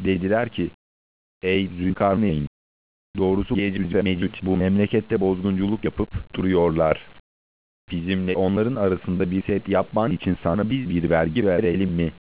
Dediler ki, ey Zülkarneyn! Doğrusu Yecüc ve Mecüc bu memlekette bozgunculuk yapıp duruyorlar. Bizimle onların arasında bir set yapman için sana biz bir vergi verelim mi?